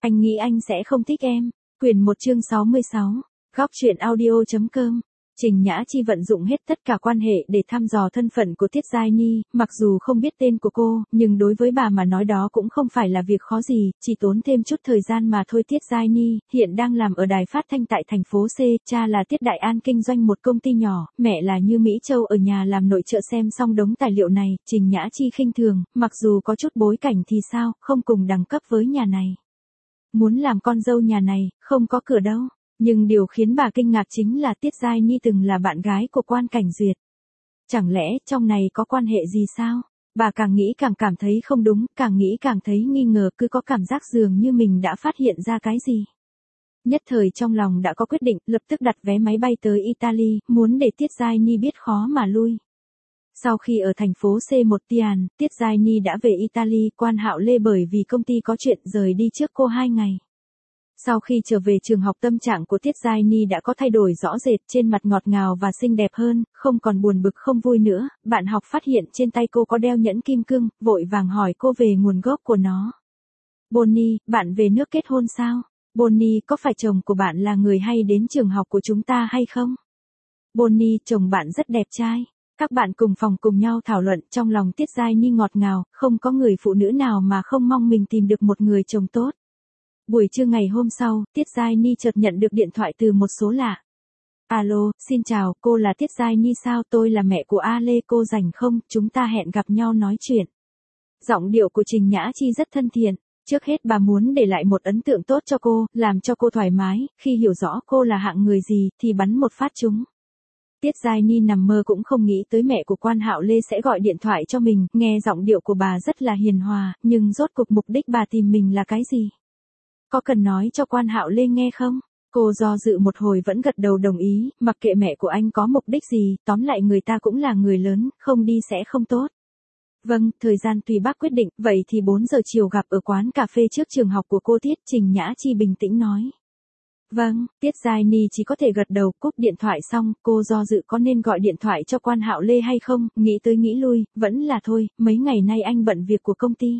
Anh nghĩ anh sẽ không thích em. Quyền 1 chương 66. Góc truyện audio.com. Trình Nhã Chi vận dụng hết tất cả quan hệ để thăm dò thân phận của Tiết Giai Ni, mặc dù không biết tên của cô, nhưng đối với bà mà nói đó cũng không phải là việc khó gì, chỉ tốn thêm chút thời gian mà thôi. Tiết Giai Ni hiện đang làm ở đài phát thanh tại thành phố C, cha là Tiết Đại An kinh doanh một công ty nhỏ, mẹ là Như Mỹ Châu ở nhà làm nội trợ. Xem xong đống tài liệu này, Trình Nhã Chi khinh thường, mặc dù có chút bối cảnh thì sao, không cùng đẳng cấp với nhà này. Muốn làm con dâu nhà này, không có cửa đâu. Nhưng điều khiến bà kinh ngạc chính là Tiết Giai Ni từng là bạn gái của Quan Cảnh Duyệt. Chẳng lẽ trong này có quan hệ gì sao? Bà càng nghĩ càng cảm thấy không đúng, càng nghĩ càng thấy nghi ngờ, cứ có cảm giác dường như mình đã phát hiện ra cái gì. Nhất thời trong lòng đã có quyết định, lập tức đặt vé máy bay tới Italy, muốn để Tiết Giai Ni biết khó mà lui. Sau khi ở thành phố C1 Tian, Tiết Giai Ni đã về Italy. Quan Hạo Lê bởi vì công ty có chuyện rời đi trước cô 2 ngày. Sau khi trở về trường học, tâm trạng của Tiết Giai Ni đã có thay đổi rõ rệt, trên mặt ngọt ngào và xinh đẹp hơn, không còn buồn bực không vui nữa. Bạn học phát hiện trên tay cô có đeo nhẫn kim cương, vội vàng hỏi cô về nguồn gốc của nó. Bonnie, bạn về nước kết hôn sao? Bonnie, có phải chồng của bạn là người hay đến trường học của chúng ta hay không? Bonnie, chồng bạn rất đẹp trai. Các bạn cùng phòng cùng nhau thảo luận, trong lòng Tiết Giai Ni ngọt ngào, không có người phụ nữ nào mà không mong mình tìm được một người chồng tốt. Buổi trưa ngày hôm sau, Tiết Giai Ni chợt nhận được điện thoại từ một số lạ. Alo, xin chào, cô là Tiết Giai Ni sao? Tôi là mẹ của A Lê, cô rảnh không? Chúng ta hẹn gặp nhau nói chuyện. Giọng điệu của Trình Nhã Chi rất thân thiện. Trước hết bà muốn để lại một ấn tượng tốt cho cô, làm cho cô thoải mái, khi hiểu rõ cô là hạng người gì, thì bắn một phát trúng. Tiết Giai Ni nằm mơ cũng không nghĩ tới mẹ của Quan Hạo Lê sẽ gọi điện thoại cho mình, nghe giọng điệu của bà rất là hiền hòa, nhưng rốt cuộc mục đích bà tìm mình là cái gì? Có cần nói cho Quan Hạo Lê nghe không? Cô do dự một hồi vẫn gật đầu đồng ý, mặc kệ mẹ của anh có mục đích gì, tóm lại người ta cũng là người lớn, không đi sẽ không tốt. Vâng, thời gian tùy bác quyết định, vậy thì 4 giờ chiều gặp ở quán cà phê trước trường học của cô. Tiết Trình Nhã Chi bình tĩnh nói. Vâng, Tiết Giai Ni chỉ có thể gật đầu. Cúp điện thoại xong, cô do dự có nên gọi điện thoại cho Quan Hạo Lê hay không, nghĩ tới nghĩ lui, vẫn là thôi, mấy ngày nay anh bận việc của công ty.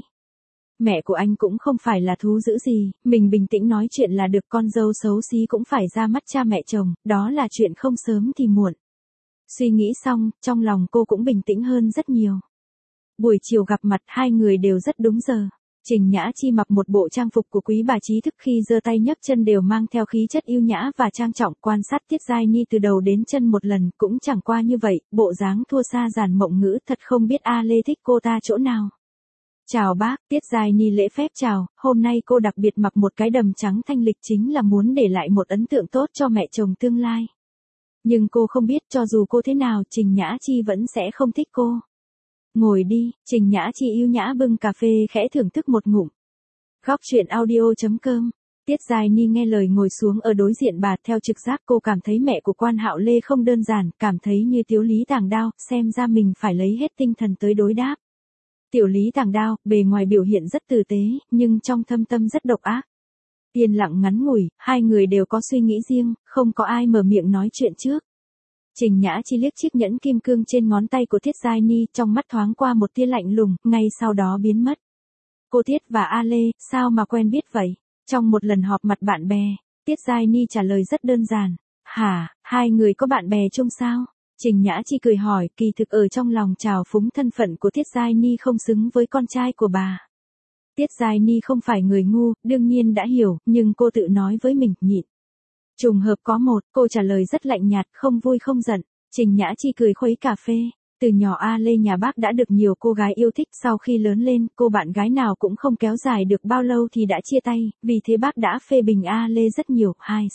Mẹ của anh cũng không phải là thú dữ gì, mình bình tĩnh nói chuyện là được. Con dâu xấu xí cũng phải ra mắt cha mẹ chồng, đó là chuyện không sớm thì muộn. Suy nghĩ xong, trong lòng cô cũng bình tĩnh hơn rất nhiều. Buổi chiều gặp mặt, hai người đều rất đúng giờ. Trình Nhã Chi mặc một bộ trang phục của quý bà trí thức, khi giơ tay nhấc chân đều mang theo khí chất yêu nhã và trang trọng. Quan sát Tiết Giai Ni từ đầu đến chân một lần, cũng chẳng qua như vậy, bộ dáng thua xa Giản Mộng Ngữ, thật không biết A Lê thích cô ta chỗ nào. Chào bác, Tiết Giai Ni lễ phép chào, hôm nay cô đặc biệt mặc một cái đầm trắng thanh lịch chính là muốn để lại một ấn tượng tốt cho mẹ chồng tương lai. Nhưng cô không biết cho dù cô thế nào, Trình Nhã Chi vẫn sẽ không thích cô. Ngồi đi, Trình Nhã Chi yêu nhã bưng cà phê khẽ thưởng thức một ngụm. Góc truyện audio.com. Tiết Giai Ni nghe lời ngồi xuống ở đối diện bà, theo trực giác cô cảm thấy mẹ của Quan Hạo Lê không đơn giản, cảm thấy như Tiểu Lý Tàng Đao, xem ra mình phải lấy hết tinh thần tới đối đáp. Tiểu Lý Tàng Đao, bề ngoài biểu hiện rất tử tế, nhưng trong thâm tâm rất độc ác. Yên lặng ngắn ngủi, hai người đều có suy nghĩ riêng, không có ai mở miệng nói chuyện trước. Trình Nhã Chi liếc chiếc nhẫn kim cương trên ngón tay của Tiết Giai Ni, trong mắt thoáng qua một tia lạnh lùng, ngay sau đó biến mất. Cô Tiết và A Lê, sao mà quen biết vậy? Trong một lần họp mặt bạn bè, Tiết Giai Ni trả lời rất đơn giản. Hả, hai người có bạn bè chung sao? Trình Nhã Chi cười hỏi, kỳ thực ở trong lòng trào phúng thân phận của Tiết Giai Ni không xứng với con trai của bà. Tiết Giai Ni không phải người ngu, đương nhiên đã hiểu, nhưng cô tự nói với mình, nhịn. Trùng hợp có một, cô trả lời rất lạnh nhạt, không vui không giận. Trình Nhã Chi cười khuấy cà phê. Từ nhỏ A Lê nhà bác đã được nhiều cô gái yêu thích, sau khi lớn lên, cô bạn gái nào cũng không kéo dài được bao lâu thì đã chia tay, vì thế bác đã phê bình A Lê rất nhiều.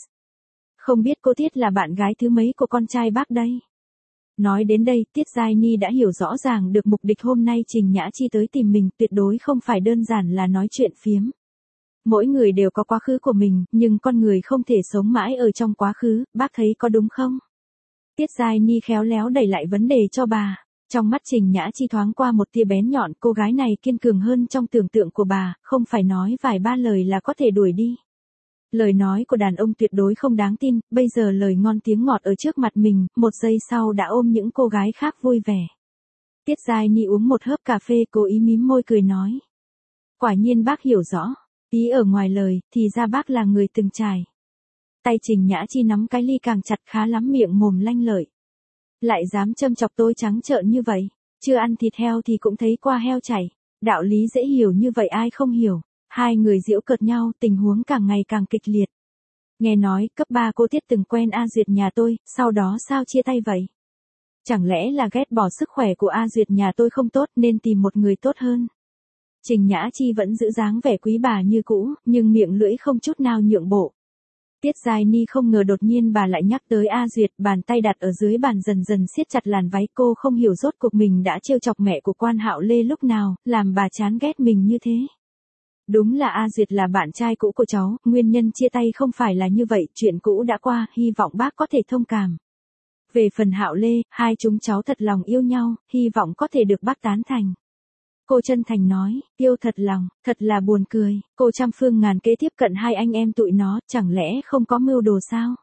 Không biết cô Tiết là bạn gái thứ mấy của con trai bác đây? Nói đến đây, Tiết Giai Ni đã hiểu rõ ràng được mục đích hôm nay Trình Nhã Chi tới tìm mình, tuyệt đối không phải đơn giản là nói chuyện phiếm. Mỗi người đều có quá khứ của mình, nhưng con người không thể sống mãi ở trong quá khứ, bác thấy có đúng không? Tiết Giai Ni khéo léo đẩy lại vấn đề cho bà. Trong mắt Trình Nhã Chi thoáng qua một tia bén nhọn, cô gái này kiên cường hơn trong tưởng tượng của bà, không phải nói vài ba lời là có thể đuổi đi. Lời nói của đàn ông tuyệt đối không đáng tin, bây giờ lời ngon tiếng ngọt ở trước mặt mình, một giây sau đã ôm những cô gái khác vui vẻ. Tiết Giai Ni uống một hớp cà phê, cố ý mím môi cười nói. Quả nhiên bác hiểu rõ. Ý ở ngoài lời, thì ra bác là người từng trải. Tay Trình Nhã Chi nắm cái ly càng chặt, khá lắm miệng mồm lanh lợi. Lại dám châm chọc tôi trắng trợn như vậy, chưa ăn thịt heo thì cũng thấy qua heo chảy. Đạo lý dễ hiểu như vậy ai không hiểu. Hai người giễu cợt nhau, tình huống càng ngày càng kịch liệt. Nghe nói, cấp 3 cô Tiết từng quen A Duyệt nhà tôi, sau đó sao chia tay vậy? Chẳng lẽ là ghét bỏ sức khỏe của A Duyệt nhà tôi không tốt nên tìm một người tốt hơn? Trình Nhã Chi vẫn giữ dáng vẻ quý bà như cũ, nhưng miệng lưỡi không chút nào nhượng bộ. Tiết Giai Ni không ngờ đột nhiên bà lại nhắc tới A Duyệt, bàn tay đặt ở dưới bàn dần dần siết chặt làn váy, cô không hiểu rốt cuộc mình đã trêu chọc mẹ của Quan Hạo Lê lúc nào, làm bà chán ghét mình như thế. Đúng là A Duyệt là bạn trai cũ của cháu, nguyên nhân chia tay không phải là như vậy, chuyện cũ đã qua, hy vọng bác có thể thông cảm. Về phần Hạo Lê, hai chúng cháu thật lòng yêu nhau, hy vọng có thể được bác tán thành. Cô chân thành nói, yêu thật lòng, thật là buồn cười, cô trăm phương ngàn kế tiếp cận hai anh em tụi nó, chẳng lẽ không có mưu đồ sao?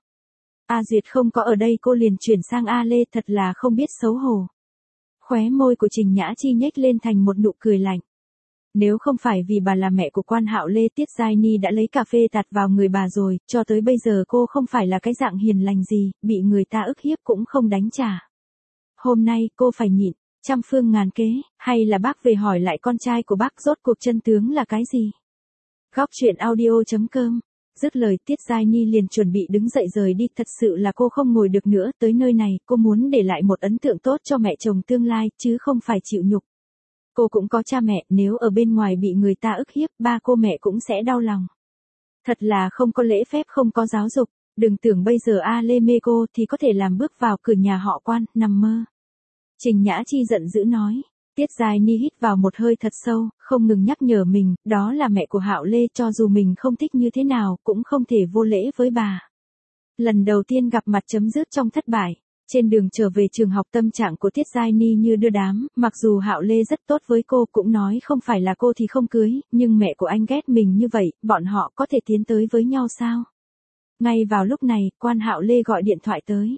A Duyệt không có ở đây cô liền chuyển sang A Lê, thật là không biết xấu hổ. Khóe môi của Trình Nhã Chi nhếch lên thành một nụ cười lạnh. Nếu không phải vì bà là mẹ của Quan Hạo Lê, Tiết Giai Ni đã lấy cà phê tạt vào người bà rồi, cho tới bây giờ cô không phải là cái dạng hiền lành gì, bị người ta ức hiếp cũng không đánh trả. Hôm nay cô phải nhịn, trăm phương ngàn kế, hay là bác về hỏi lại con trai của bác rốt cuộc chân tướng là cái gì? Góc truyện audio.com. Dứt lời Tiết Giai Ni liền chuẩn bị đứng dậy rời đi, thật sự là cô không ngồi được nữa, tới nơi này, cô muốn để lại một ấn tượng tốt cho mẹ chồng tương lai, chứ không phải chịu nhục. Cô cũng có cha mẹ, nếu ở bên ngoài bị người ta ức hiếp, ba cô mẹ cũng sẽ đau lòng. Thật là không có lễ phép, không có giáo dục, đừng tưởng bây giờ A Lê mê cô thì có thể làm bước vào cửa nhà họ Quan, nằm mơ. Trình Nhã Chi giận dữ nói. Tiết Giai Ni hít vào một hơi thật sâu, không ngừng nhắc nhở mình, đó là mẹ của Hạo Lê, cho dù mình không thích như thế nào, cũng không thể vô lễ với bà. Lần đầu tiên gặp mặt chấm dứt trong thất bại. Trên đường trở về trường học tâm trạng của Tiết Giai Ni như đưa đám, mặc dù Hạo Lê rất tốt với cô, cũng nói không phải là cô thì không cưới, nhưng mẹ của anh ghét mình như vậy, bọn họ có thể tiến tới với nhau sao? Ngay vào lúc này, Quan Hạo Lê gọi điện thoại tới.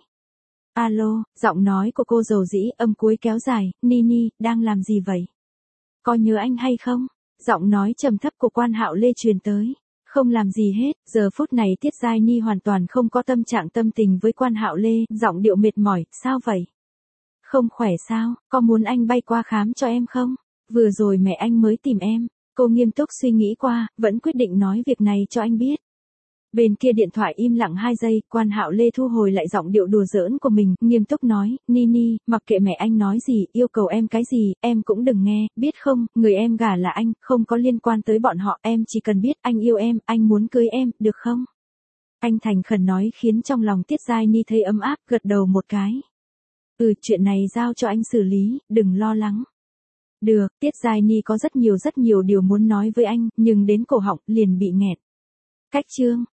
Alo, giọng nói của cô dầu dĩ, âm cuối kéo dài, Nini, đang làm gì vậy? Có nhớ anh hay không? Giọng nói trầm thấp của Quan Hạo Lê truyền tới. Không làm gì hết, giờ phút này Tiết Giai Ni hoàn toàn không có tâm trạng tâm tình với Quan Hạo Lê, giọng điệu mệt mỏi, sao vậy? Không khỏe sao, có muốn anh bay qua khám cho em không? Vừa rồi mẹ anh mới tìm em, cô nghiêm túc suy nghĩ qua, vẫn quyết định nói việc này cho anh biết. Bên kia điện thoại im lặng 2 giây, Quan Hạo Lê thu hồi lại giọng điệu đùa giỡn của mình, nghiêm túc nói, Nini, mặc kệ mẹ anh nói gì, yêu cầu em cái gì, em cũng đừng nghe, biết không, người em gả là anh, không có liên quan tới bọn họ, em chỉ cần biết anh yêu em, anh muốn cưới em, được không? Anh thành khẩn nói khiến trong lòng Tiết Giai Ni thấy ấm áp, gật đầu một cái. Chuyện này giao cho anh xử lý, đừng lo lắng. Được, Tiết Giai Ni có rất nhiều điều muốn nói với anh, nhưng đến cổ họng liền bị nghẹt. Cách chương